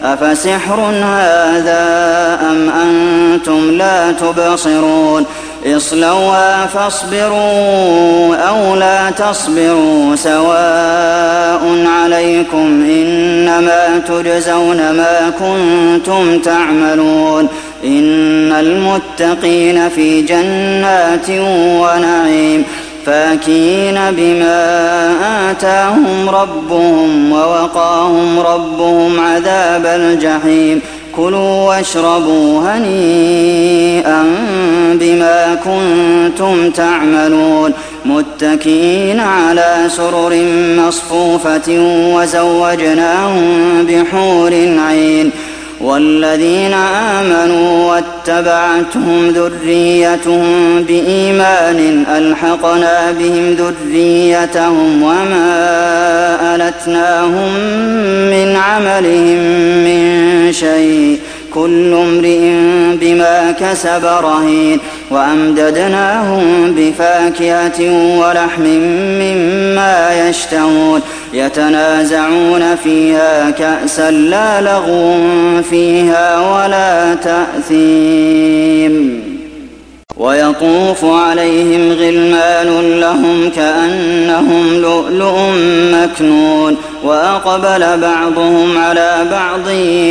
أفسحر هذا أم أنتم لا تبصرون اصلوها فاصبروا أو لا تصبروا سواء عليكم إنما تجزون ما كنتم تعملون إن المتقين في جنات ونعيم فاكهين بما آتاهم ربهم ووقاهم ربهم عذاب الجحيم كلوا واشربوا هنيئا بما كنتم تعملون متكئين على سرر مصفوفة وزوجناهم بحور عين والذين آمنوا واتبعتهم ذريتهم بإيمان ألحقنا بهم ذريتهم وما ألتناهم من عملهم من شيء كل امرئ بما كسب رهين وأمددناهم بفاكهة ولحم مما يشتهون يتنازعون فيها كأسا لا لغو فيها ولا تأثيم ويطوف عليهم غلمان لهم كأنهم لؤلؤ مكنون وأقبل بعضهم على بعض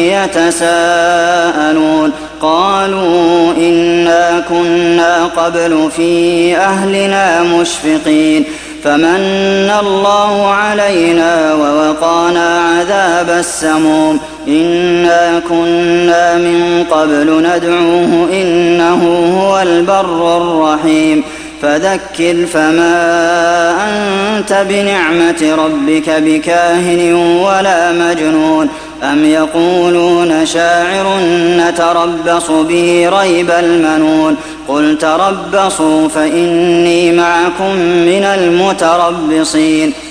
يتساءلون قالوا إنا كنا قبل في أهلنا مشفقين فمن الله علينا ووقانا عذاب السموم إنا كنا من قبل ندعوه إنه هو البر الرحيم فذكر فما أنت بنعمة ربك بكاهن ولا مجنون أم يقولون شاعر نتربص به ريب المنون قل تربصوا فإني معكم من المتربصين